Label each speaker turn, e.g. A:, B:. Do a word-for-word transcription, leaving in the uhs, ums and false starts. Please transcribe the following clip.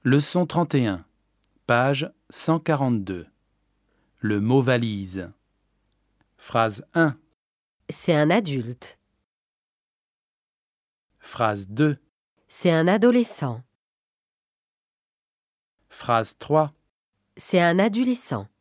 A: Leçon trente et un, page cent quarante-deux. Le mot valise. Phrase un.
B: C'est un adulte.
A: Phrase deux.
B: C'est un adolescent.
A: Phrase trois.
B: C'est un adolescent.